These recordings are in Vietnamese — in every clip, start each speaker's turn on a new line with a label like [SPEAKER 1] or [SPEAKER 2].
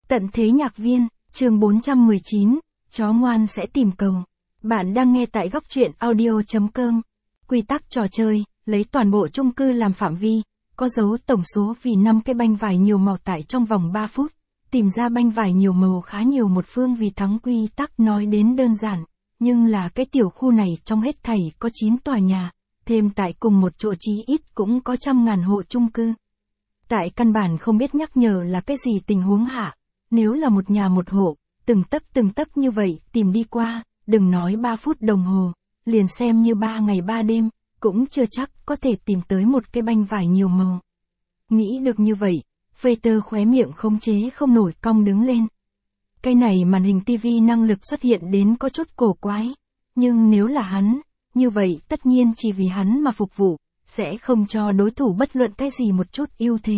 [SPEAKER 1] Tận thế nhạc viên, chương 419, chó ngoan sẽ tìm cầu. Bạn đang nghe tại góc truyện audio.com. Quy tắc trò chơi, lấy toàn bộ chung cư làm phạm vi, có dấu tổng số vì 5 cái banh vải nhiều màu tại trong vòng 3 phút. Tìm ra banh vải nhiều màu khá nhiều một phương vì thắng. Quy tắc nói đến đơn giản, nhưng là cái tiểu khu này trong hết thảy có 9 tòa nhà, thêm tại cùng một chỗ chí ít cũng có 100.000 hộ chung cư. Tại căn bản không biết nhắc nhở là cái gì tình huống hạ. Nếu là một nhà một hộ, từng tấc như vậy tìm đi qua, đừng nói 3 phút đồng hồ, liền xem như 3 ngày 3 đêm, cũng chưa chắc có thể tìm tới một cái banh vải nhiều màu. Nghĩ được như vậy, Peter khóe miệng khống chế không nổi cong đứng lên. Cái này màn hình tivi năng lực xuất hiện đến có chút cổ quái, nhưng nếu là hắn, như vậy tất nhiên chỉ vì hắn mà phục vụ, sẽ không cho đối thủ bất luận cái gì một chút ưu thế.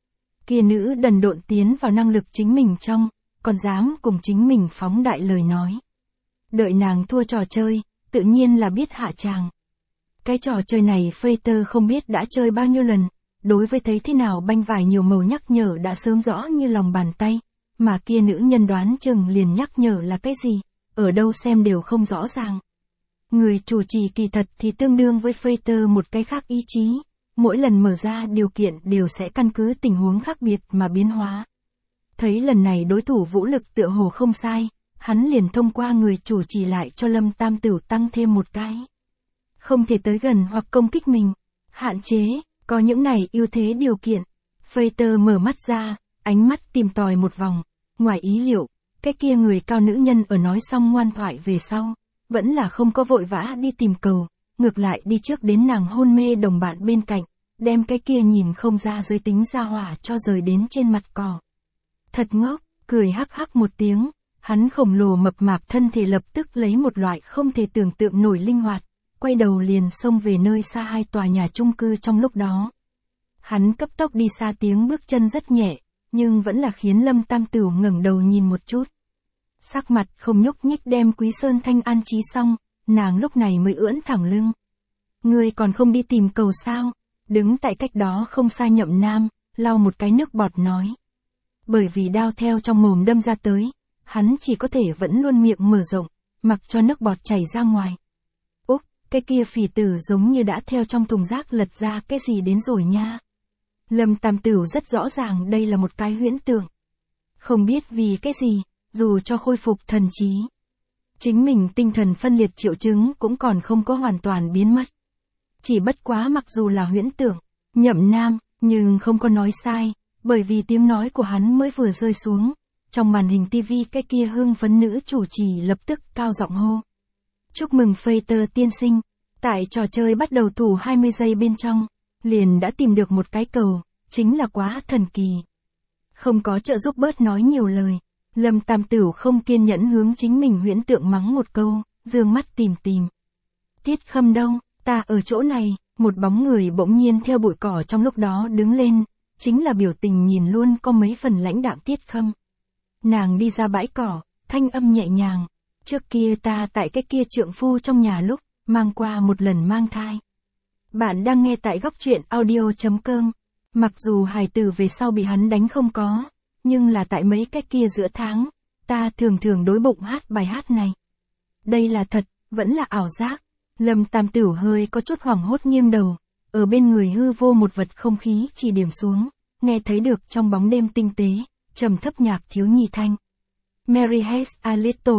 [SPEAKER 1] Kia nữ đần độn tiến vào năng lực chính mình trong, còn dám cùng chính mình phóng đại lời nói. Đợi nàng thua trò chơi, tự nhiên là biết hạ tràng. Cái trò chơi này Peter không biết đã chơi bao nhiêu lần, đối với thấy thế nào banh vải nhiều màu nhắc nhở đã sớm rõ như lòng bàn tay, mà kia nữ nhân đoán chừng liền nhắc nhở là cái gì, ở đâu xem đều không rõ ràng. Người chủ trì kỳ thật thì tương đương với Peter một cái khác ý chí, mỗi lần mở ra điều kiện đều sẽ căn cứ tình huống khác biệt mà biến hóa. Thấy lần này đối thủ vũ lực tựa hồ không sai, hắn liền thông qua người chủ trì lại cho Lâm Tam Tửu tăng thêm một cái. Không thể tới gần hoặc công kích mình, hạn chế, có những này ưu thế điều kiện. Peter mở mắt ra, ánh mắt tìm tòi một vòng, ngoài ý liệu, cái kia người cao nữ nhân ở nói xong ngoan thoại về sau, vẫn là không có vội vã đi tìm cầu, ngược lại đi trước đến nàng hôn mê đồng bạn bên cạnh, đem cái kia nhìn không ra giới tính ra hỏa cho rời đến trên mặt cỏ. Thật ngốc, cười hắc hắc một tiếng, hắn khổng lồ mập mạp thân thể lập tức lấy một loại không thể tưởng tượng nổi linh hoạt, quay đầu liền xông về nơi xa 2 tòa nhà chung cư trong lúc đó. Hắn cấp tốc đi xa, tiếng bước chân rất nhẹ, nhưng vẫn là khiến Lâm Tam Tửu ngẩng đầu nhìn một chút. Sắc mặt không nhúc nhích đem Quý Sơn Thanh an trí xong, nàng lúc này mới ưỡn thẳng lưng. Ngươi còn không đi tìm cầu sao? Đứng tại cách đó không xa Nhậm Nam, lau một cái nước bọt nói. Bởi vì đao theo trong mồm đâm ra tới, hắn chỉ có thể vẫn luôn miệng mở rộng, mặc cho nước bọt chảy ra ngoài. Úc, cái kia phỉ tử giống như đã theo trong thùng rác lật ra cái gì đến rồi nha. Lâm Tam Tửu rất rõ ràng đây là một cái huyễn tưởng. Không biết vì cái gì, dù cho khôi phục thần trí, chính mình tinh thần phân liệt triệu chứng cũng còn không có hoàn toàn biến mất. Chỉ bất quá mặc dù là huyễn tưởng, Nhậm Nam, nhưng không có nói sai, bởi vì tiếng nói của hắn mới vừa rơi xuống, trong màn hình tivi cái kia hưng phấn nữ chủ trì lập tức cao giọng hô. Chúc mừng Peter tiên sinh, tại trò chơi bắt đầu thủ 20 giây bên trong, liền đã tìm được một cái cầu, chính là quá thần kỳ. Không có trợ giúp bớt nói nhiều lời, Lâm Tam Tửu không kiên nhẫn hướng chính mình huyễn tượng mắng một câu, dương mắt tìm. Tiết Khâm đâu, ta ở chỗ này, một bóng người bỗng nhiên theo bụi cỏ trong lúc đó đứng lên, chính là biểu tình nhìn luôn có mấy phần lãnh đạm Tiết Khâm. Nàng đi ra bãi cỏ, thanh âm nhẹ nhàng, trước kia ta tại cái kia trượng phu trong nhà lúc, mang qua một lần mang thai. Bạn đang nghe tại góc truyện audio.com, mặc dù hài tử về sau bị hắn đánh không có, nhưng là tại mấy cái kia giữa tháng, ta thường đối bụng hát bài hát này. Đây là thật, vẫn là ảo giác. Lâm Tam Tửu hơi có chút hoảng hốt nghiêng đầu, ở bên người hư vô một vật không khí chỉ điểm xuống, nghe thấy được trong bóng đêm tinh tế, trầm thấp nhạc thiếu nhi thanh. Mary has a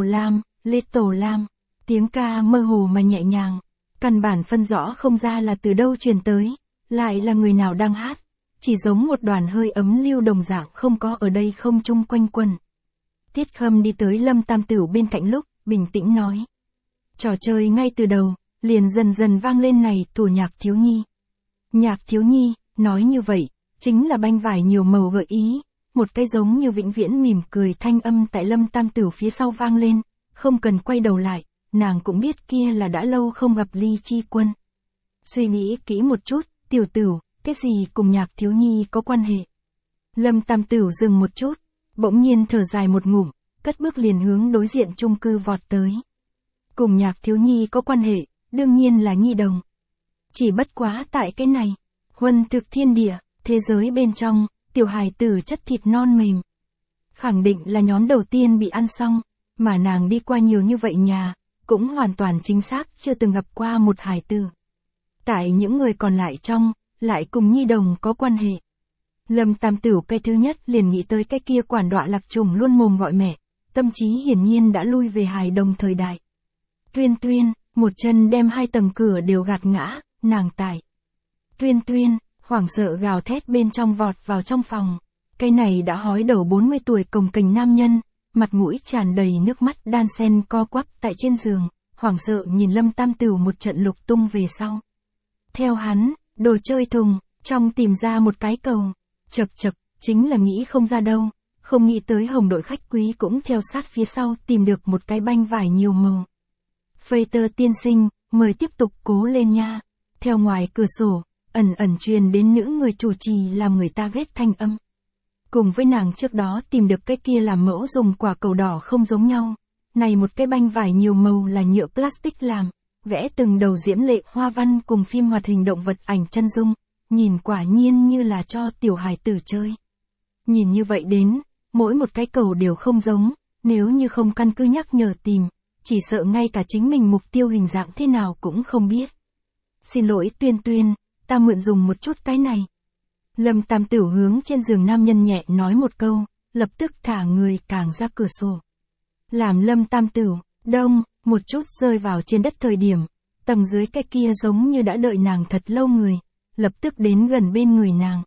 [SPEAKER 1] little lamb, tiếng ca mơ hồ mà nhẹ nhàng, căn bản phân rõ không ra là từ đâu truyền tới, lại là người nào đang hát, chỉ giống một đoàn hơi ấm lưu đồng dạng không có ở đây không chung quanh quần. Tiết Khâm đi tới Lâm Tam Tửu bên cạnh lúc, bình tĩnh nói. Trò chơi ngay từ đầu, liền dần vang lên này tủ nhạc thiếu nhi. Nhạc thiếu nhi, nói như vậy, chính là banh vải nhiều màu gợi ý, một cái giống như vĩnh viễn mỉm cười thanh âm tại Lâm Tam Tửu phía sau vang lên, không cần quay đầu lại, nàng cũng biết kia là đã lâu không gặp Ly Chi Quân. Suy nghĩ kỹ một chút, Tiểu Tửu, cái gì cùng nhạc thiếu nhi có quan hệ? Lâm Tam Tửu dừng một chút, bỗng nhiên thở dài một ngụm, cất bước liền hướng đối diện chung cư vọt tới. Cùng nhạc thiếu nhi có quan hệ, đương nhiên là nhi đồng. Chỉ bất quá tại cái này, huân thực thiên địa, thế giới bên trong, tiểu hài tử chất thịt non mềm. khẳng định là nhóm đầu tiên bị ăn xong, mà nàng đi qua nhiều như vậy nhà, cũng hoàn toàn chính xác chưa từng gặp qua một hài tử. Tại những người còn lại trong, lại cùng nhi đồng có quan hệ. Lâm Tam Tửu cái thứ nhất liền nghĩ tới cái kia quản đọa Lạc Trùng luôn mồm gọi mẹ, tâm trí hiển nhiên đã lui về hài đồng thời đại. Tuyên Tuyên, một chân đem 2 tầng cửa đều gạt ngã, nàng tại. Tuyên Tuyên, hoảng sợ gào thét bên trong vọt vào trong phòng. Cái này đã hói đầu 40 tuổi cồng kềnh nam nhân, mặt mũi tràn đầy nước mắt đan sen co quắp tại trên giường, hoảng sợ nhìn Lâm Tam Tửu một trận lục tung về sau. Theo hắn, đồ chơi thùng, trong tìm ra một cái cầu, chật chật, chính là nghĩ không ra đâu, không nghĩ tới Hồng đội khách quý cũng theo sát phía sau tìm được một cái banh vải nhiều màu. Phây Tơ tiên sinh, mời tiếp tục cố lên nha. Theo ngoài cửa sổ, ẩn ẩn truyền đến nữ người chủ trì làm người ta ghét thanh âm. Cùng với nàng trước đó tìm được cái kia làm mẫu dùng quả cầu đỏ không giống nhau. Này một cái banh vải nhiều màu là nhựa plastic làm, vẽ từng đầu diễm lệ hoa văn cùng phim hoạt hình động vật ảnh chân dung, nhìn quả nhiên như là cho tiểu hài tử chơi. Nhìn như vậy đến, mỗi một cái cầu đều không giống, nếu như không căn cứ nhắc nhở tìm, chỉ sợ ngay cả chính mình mục tiêu hình dạng thế nào cũng không biết. Xin lỗi Tuyên Tuyên, ta mượn dùng một chút cái này. Lâm Tam Tửu hướng trên giường nam nhân nhẹ nói một câu, lập tức thả người càng ra cửa sổ. Làm Lâm Tam Tửu, đông, một chút rơi vào trên đất thời điểm, tầng dưới cái kia giống như đã đợi nàng thật lâu người, lập tức đến gần bên người nàng.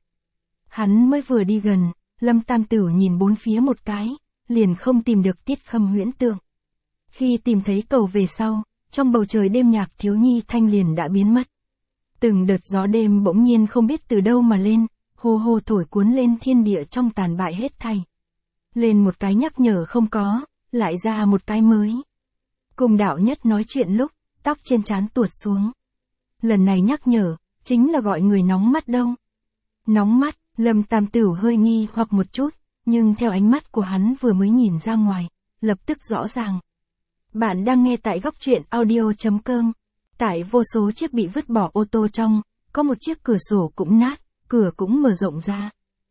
[SPEAKER 1] Hắn mới vừa đi gần, Lâm Tam Tửu nhìn bốn phía một cái, liền không tìm được Tiết Khâm huyễn tượng. Khi tìm thấy cầu về sau, trong bầu trời đêm nhạc thiếu nhi thanh liền đã biến mất. Từng đợt gió đêm bỗng nhiên không biết từ đâu mà lên, hô hô thổi cuốn lên thiên địa trong tàn bại hết thảy. Lên một cái nhắc nhở không có, lại ra một cái mới. Cùng đạo nhất nói chuyện lúc, tóc trên trán tuột xuống. Lần này nhắc nhở, chính là gọi người nóng mắt đâu. Nóng mắt, Lâm Tam Tửu hơi nghi hoặc một chút, nhưng theo ánh mắt của hắn vừa mới nhìn ra ngoài, lập tức rõ ràng. Bạn đang nghe tại góc truyện audio.com. Tại vô số chiếc bị vứt bỏ ô tô trong, có một chiếc cửa sổ cũng nát, cửa cũng mở rộng ra.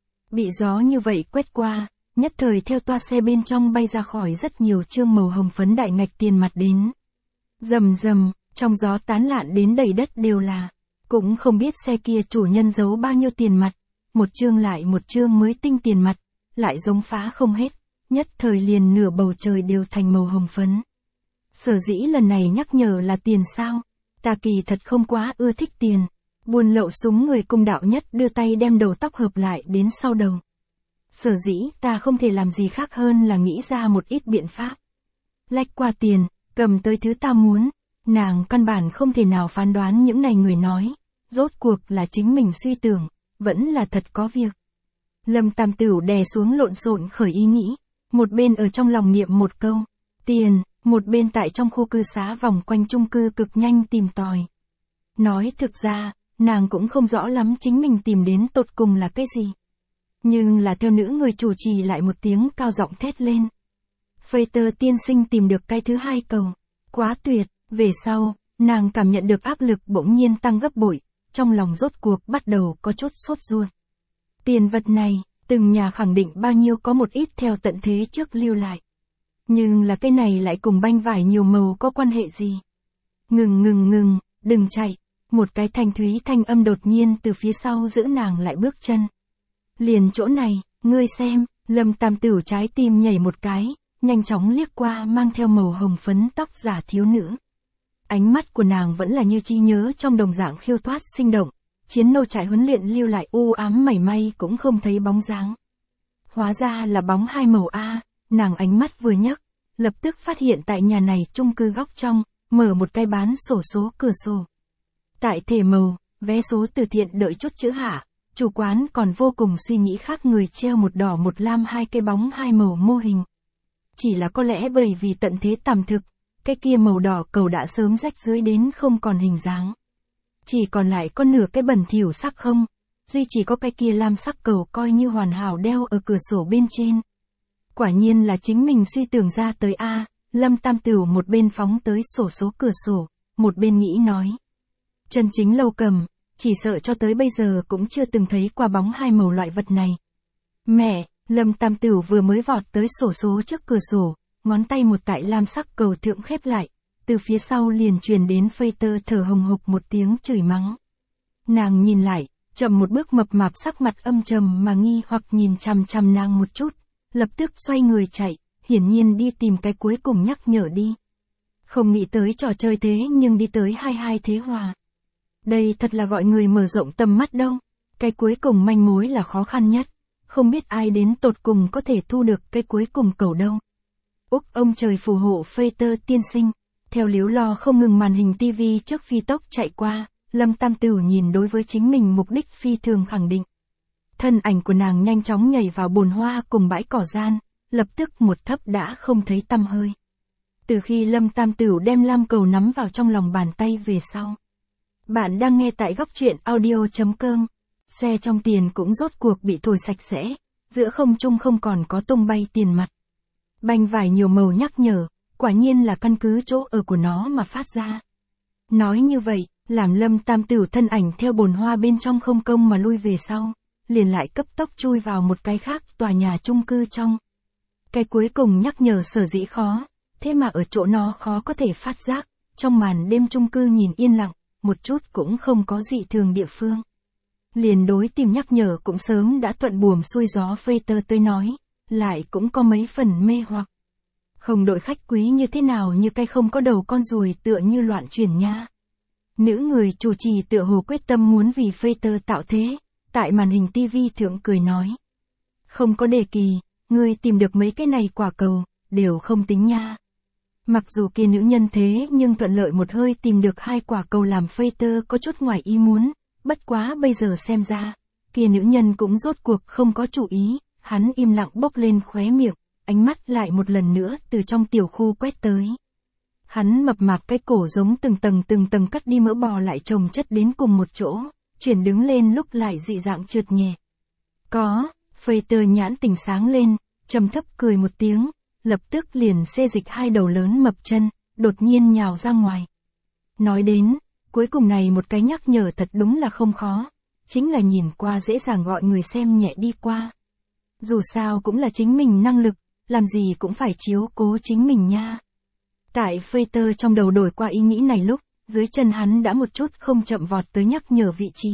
[SPEAKER 1] Bị gió như vậy quét qua, nhất thời theo toa xe bên trong bay ra khỏi rất nhiều chương màu hồng phấn đại ngạch tiền mặt đến. Rầm rầm, trong gió tán lạn đến đầy đất đều là. Cũng không biết xe kia chủ nhân giấu bao nhiêu tiền mặt, một chương lại một chương mới tinh tiền mặt, lại giống phá không hết, nhất thời liền nửa bầu trời đều thành màu hồng phấn. Sở dĩ lần này nhắc nhở là tiền sao, ta kỳ thật không quá ưa thích tiền. Buôn lậu súng người cùng đạo nhất đưa tay đem đầu tóc hợp lại đến sau đầu. Sở dĩ ta không thể làm gì khác hơn là nghĩ ra một ít biện pháp. Lách qua tiền, cầm tới thứ ta muốn, nàng căn bản không thể nào phán đoán những này người nói, rốt cuộc là chính mình suy tưởng, vẫn là thật có việc. Lâm Tam Tửu đè xuống lộn xộn khởi ý nghĩ, một bên ở trong lòng niệm một câu, tiền, một bên tại trong khu cư xá vòng quanh chung cư cực nhanh tìm tòi. Nói thực ra, nàng cũng không rõ lắm chính mình tìm đến tột cùng là cái gì. Nhưng là theo nữ người chủ trì lại một tiếng cao giọng thét lên. Phây Tơ tiên sinh tìm được cái thứ hai cầu. Quá tuyệt, về sau, nàng cảm nhận được áp lực bỗng nhiên tăng gấp bội, trong lòng rốt cuộc bắt đầu có chút sốt ruột. Tiền vật này, từng nhà khẳng định bao nhiêu có một ít theo tận thế trước lưu lại. Nhưng là cái này lại cùng banh vải nhiều màu có quan hệ gì? Ngừng, đừng chạy. Một cái thanh thúy thanh âm đột nhiên từ phía sau giữ nàng lại bước chân. Liền chỗ này, ngươi xem, Lâm Tam Tửu trái tim nhảy một cái, nhanh chóng liếc qua mang theo màu hồng phấn tóc giả thiếu nữ. Ánh mắt của nàng vẫn là như trí nhớ trong đồng dạng khiêu thoát sinh động, chiến nô trại huấn luyện lưu lại u ám mảy may cũng không thấy bóng dáng. Hóa ra là bóng hai màu A, nàng ánh mắt vừa nhấc, lập tức phát hiện tại nhà này chung cư góc trong, mở một cái bán sổ số cửa sổ. Tại thể màu, vé số từ thiện đợi chút chữ hạ, chủ quán còn vô cùng suy nghĩ khác người treo một đỏ một lam hai cái bóng hai màu mô hình. Chỉ là có lẽ bởi vì tận thế tạm thực, cái kia màu đỏ cầu đã sớm rách dưới đến không còn hình dáng. Chỉ còn lại có nửa cái bẩn thỉu sắc không, duy chỉ có cái kia lam sắc cầu coi như hoàn hảo đeo ở cửa sổ bên trên. Quả nhiên là chính mình suy tưởng ra tới A, Lâm Tam Tửu một bên phóng tới sổ số cửa sổ, một bên nghĩ nói. Chân chính Lâu Cầm, chỉ sợ cho tới bây giờ cũng chưa từng thấy qua bóng hai màu loại vật này. Mẹ, Lâm Tam Tửu vừa mới vọt tới xổ số trước cửa sổ, ngón tay một tại lam sắc cầu thượng khép lại, từ phía sau liền truyền đến phây tơ thở hồng hộc một tiếng chửi mắng. Nàng nhìn lại, chậm một bước mập mạp sắc mặt âm trầm mà nghi hoặc nhìn chằm chằm nàng một chút, lập tức xoay người chạy, hiển nhiên đi tìm cái cuối cùng nhắc nhở đi. Không nghĩ tới trò chơi thế nhưng đi tới 22 thế hòa. Đây thật là gọi người mở rộng tầm mắt đâu, cái cuối cùng manh mối là khó khăn nhất, không biết ai đến tột cùng có thể thu được cái cuối cùng cầu đâu. Úc ông trời phù hộ phây tơ tiên sinh, theo líu lo không ngừng màn hình tivi trước phi tốc chạy qua, Lâm Tam Tửu nhìn đối với chính mình mục đích phi thường khẳng định. Thân ảnh của nàng nhanh chóng nhảy vào bồn hoa cùng bãi cỏ gian, lập tức một thấp đã không thấy tăm hơi. Từ khi Lâm Tam Tửu đem lam cầu nắm vào trong lòng bàn tay về sau. Bạn đang nghe tại góc truyện audio.com. Xe trong tiền cũng rốt cuộc bị thổi sạch sẽ, giữa không trung không còn có tung bay tiền mặt. Banh vải nhiều màu nhắc nhở, quả nhiên là căn cứ chỗ ở của nó mà phát ra. Nói như vậy, làm Lâm Tam Tửu thân ảnh theo bồn hoa bên trong không công mà lui về sau, liền lại cấp tốc chui vào một cái khác tòa nhà chung cư trong. Cái cuối cùng nhắc nhở sở dĩ khó, thế mà ở chỗ nó khó có thể phát giác, trong màn đêm chung cư nhìn yên lặng, một chút cũng không có dị thường địa phương. Liền đối tìm nhắc nhở cũng sớm đã thuận buồm xuôi gió phây tơ tới nói, lại cũng có mấy phần mê hoặc. Không đội khách quý như thế nào như cây không có đầu con ruồi tựa như loạn chuyển nha. Nữ người chủ trì tựa hồ quyết tâm muốn vì phây tơ tạo thế, tại màn hình tivi thượng cười nói. Không có đề kỳ, ngươi tìm được mấy cái này quả cầu, đều không tính nha. Mặc dù kia nữ nhân thế nhưng thuận lợi một hơi tìm được 2 quả cầu làm phây tơ có chút ngoài ý muốn, bất quá bây giờ xem ra, kia nữ nhân cũng rốt cuộc không có chủ ý, hắn im lặng bốc lên khóe miệng, ánh mắt lại một lần nữa từ trong tiểu khu quét tới. Hắn mập mạp cái cổ giống từng tầng cắt đi mỡ bò lại chồng chất đến cùng một chỗ, chuyển đứng lên lúc lại dị dạng trượt nhẹ. Có, phây tơ nhãn tỉnh sáng lên, trầm thấp cười một tiếng, lập tức liền xê dịch 2 đầu lớn mập chân, đột nhiên nhào ra ngoài. Nói đến, cuối cùng này một cái nhắc nhở thật đúng là không khó, chính là nhìn qua dễ dàng gọi người xem nhẹ đi qua. Dù sao cũng là chính mình năng lực, làm gì cũng phải chiếu cố chính mình nha. Tại phây tơ trong đầu đổi qua ý nghĩ này lúc, dưới chân hắn đã một chút không chậm vọt tới nhắc nhở vị trí.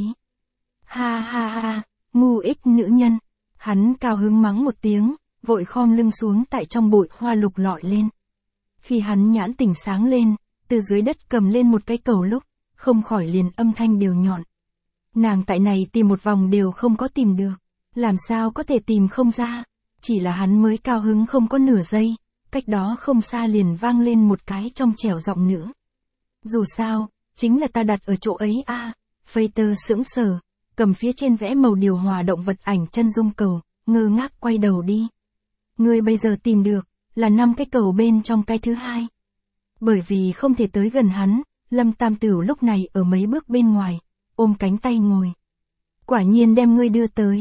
[SPEAKER 1] Ha ha ha, ngu ích nữ nhân, hắn cao hứng mắng một tiếng, vội khom lưng xuống tại trong bụi hoa lục lọi lên. Khi hắn nhãn tỉnh sáng lên, từ dưới đất cầm lên một cái cầu lúc, không khỏi liền âm thanh đều nhọn. Nàng tại này tìm một vòng đều không có tìm được, làm sao có thể tìm không ra, chỉ là hắn mới cao hứng không có nửa giây, cách đó không xa liền vang lên một cái trong trẻo giọng nữa. Dù sao, chính là ta đặt ở chỗ ấy a. Phây tơ sững sờ, cầm phía trên vẽ màu điều hòa động vật ảnh chân dung cầu, ngơ ngác quay đầu đi. Ngươi bây giờ tìm được, là 5 cái cầu bên trong cái thứ 2. Bởi vì không thể tới gần hắn, Lâm Tam Tửu lúc này ở mấy bước bên ngoài, ôm cánh tay ngồi. Quả nhiên đem ngươi đưa tới.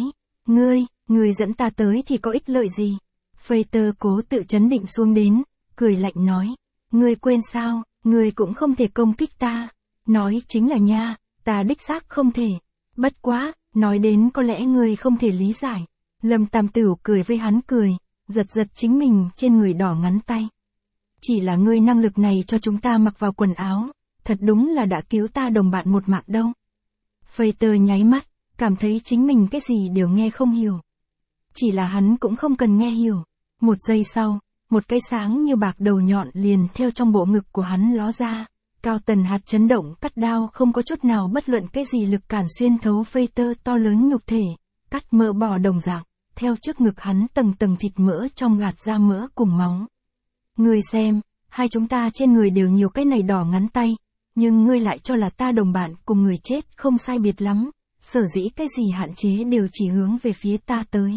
[SPEAKER 1] Ngươi dẫn ta tới thì có ích lợi gì? Phây tơ cố tự trấn định xuống đến, cười lạnh nói. Ngươi quên sao, ngươi cũng không thể công kích ta. Nói chính là nha, ta đích xác không thể. Bất quá, nói đến có lẽ ngươi không thể lý giải. Lâm Tam Tửu cười với hắn cười, giật chính mình trên người đỏ ngắn tay. Chỉ là ngươi năng lực này cho chúng ta mặc vào quần áo, thật đúng là đã cứu ta đồng bạn một mạng đâu. Phây tơ nháy mắt, cảm thấy chính mình cái gì đều nghe không hiểu. Chỉ là hắn cũng không cần nghe hiểu. Một giây sau, một cái sáng như bạc đầu nhọn liền theo trong bộ ngực của hắn ló ra. Cao tần hạt chấn động cắt đao không có chút nào bất luận cái gì lực cản xuyên thấu phây tơ to lớn nhục thể, cắt mỡ bò đồng dạng, theo trước ngực hắn tầng thịt mỡ trong gạt ra mỡ cùng máu. Ngươi xem, hai chúng ta trên người đều nhiều cái này đỏ ngắn tay, nhưng ngươi lại cho là ta đồng bạn cùng người chết không sai biệt lắm, sở dĩ cái gì hạn chế đều chỉ hướng về phía ta tới.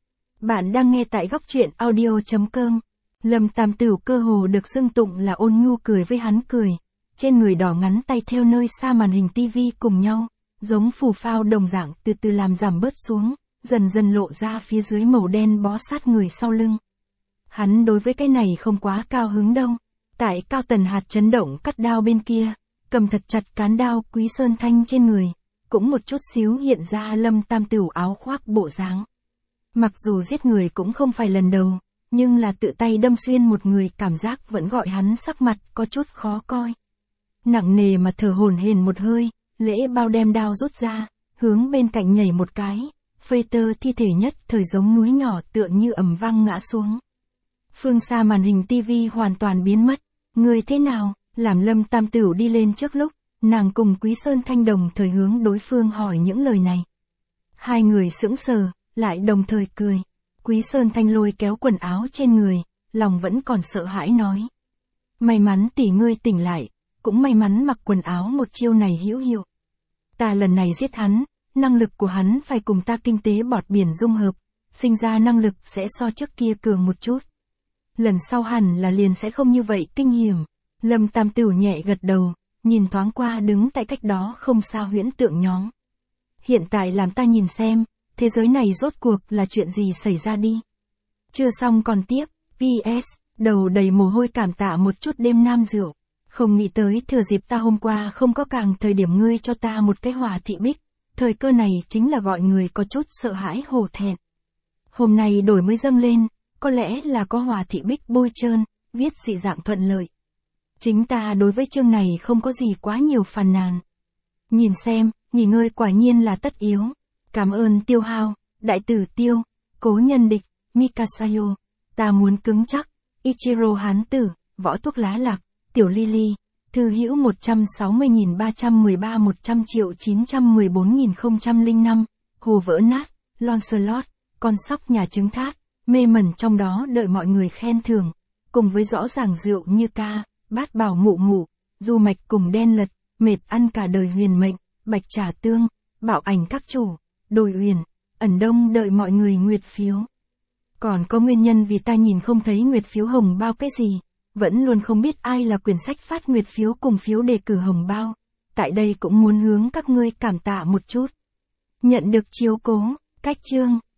[SPEAKER 1] Bạn đang nghe tại góc truyện audio.com. Lâm Tam Tửu cơ hồ được xưng tụng là ôn nhu cười với hắn cười, trên người đỏ ngắn tay theo nơi xa màn hình tivi cùng nhau, giống phù phao đồng dạng từ từ làm giảm bớt xuống, dần dần lộ ra phía dưới màu đen bó sát người sau lưng. Hắn đối với cái này không quá cao hứng đâu, tại cao tần hạt chấn động cắt đao bên kia, cầm thật chặt cán đao Quý Sơn Thanh trên người, cũng một chút xíu hiện ra Lâm Tam Tửu áo khoác bộ dáng. Mặc dù giết người cũng không phải lần đầu, nhưng là tự tay đâm xuyên một người cảm giác vẫn gọi hắn sắc mặt có chút khó coi. Nặng nề mà thở hổn hển một hơi, Lễ Bao đem đao rút ra, hướng bên cạnh nhảy một cái, phơi tơ thi thể nhất thời giống núi nhỏ tựa như ầm vang ngã xuống. Phương xa màn hình tivi hoàn toàn biến mất, người thế nào, làm Lâm Tam Tửu đi lên trước lúc, nàng cùng Quý Sơn Thanh đồng thời hướng đối phương hỏi những lời này. Hai người sững sờ, lại đồng thời cười. Quý Sơn Thanh lôi kéo quần áo trên người, lòng vẫn còn sợ hãi nói. May mắn tỷ ngươi tỉnh lại, cũng may mắn mặc quần áo một chiêu này hữu hiệu. Ta lần này giết hắn, năng lực của hắn phải cùng ta kinh tế bọt biển dung hợp, sinh ra năng lực sẽ so trước kia cường một chút. Lần sau hẳn là liền sẽ không như vậy kinh hiểm. Lâm Tam Tửu nhẹ gật đầu, nhìn thoáng qua đứng tại cách đó không xa huyễn tượng nhóm. Hiện tại làm ta nhìn xem, thế giới này rốt cuộc là chuyện gì xảy ra đi. Chưa xong còn tiếp, PS, đầu đầy mồ hôi cảm tạ một chút đêm nam rượu. Không nghĩ tới thừa dịp ta hôm qua không có càng thời điểm ngươi cho ta một cái Hòa Thị Bích. Thời cơ này chính là gọi người có chút sợ hãi hổ thẹn. Hôm nay đổi mới dâng lên, có lẽ là có Hòa Thị Bích bôi trơn, viết dị dạng thuận lợi. Chính ta đối với chương này không có gì quá nhiều phàn nàn. Nhìn xem, nghỉ ngơi quả nhiên là tất yếu. Cảm ơn Tiêu Hao, Đại tử Tiêu, Cố Nhân Địch, Mikasayo, ta muốn cứng chắc, Ichiro Hán Tử, Võ Thuốc Lá Lạc, Tiểu Lily, Thư hữu 160.313 100.914.005, Hồ Vỡ Nát, Lancelot, Con Sóc Nhà Trứng Thát, mê mẩn trong đó đợi mọi người khen thưởng, cùng với rõ ràng rượu như ca, Bát Bảo Mụ Mụ, Du Mạch cùng Đen Lật, Mệt ăn cả đời huyền mệnh, Bạch Trà Tương, Bảo Ảnh các chủ, Đồi Uyển, Ẩn Đông đợi mọi người nguyệt phiếu. Còn có nguyên nhân vì ta nhìn không thấy nguyệt phiếu hồng bao cái gì, vẫn luôn không biết ai là quyển sách phát nguyệt phiếu cùng phiếu đề cử hồng bao. Tại đây cũng muốn hướng các ngươi cảm tạ một chút. Nhận được chiếu cố, cách chương.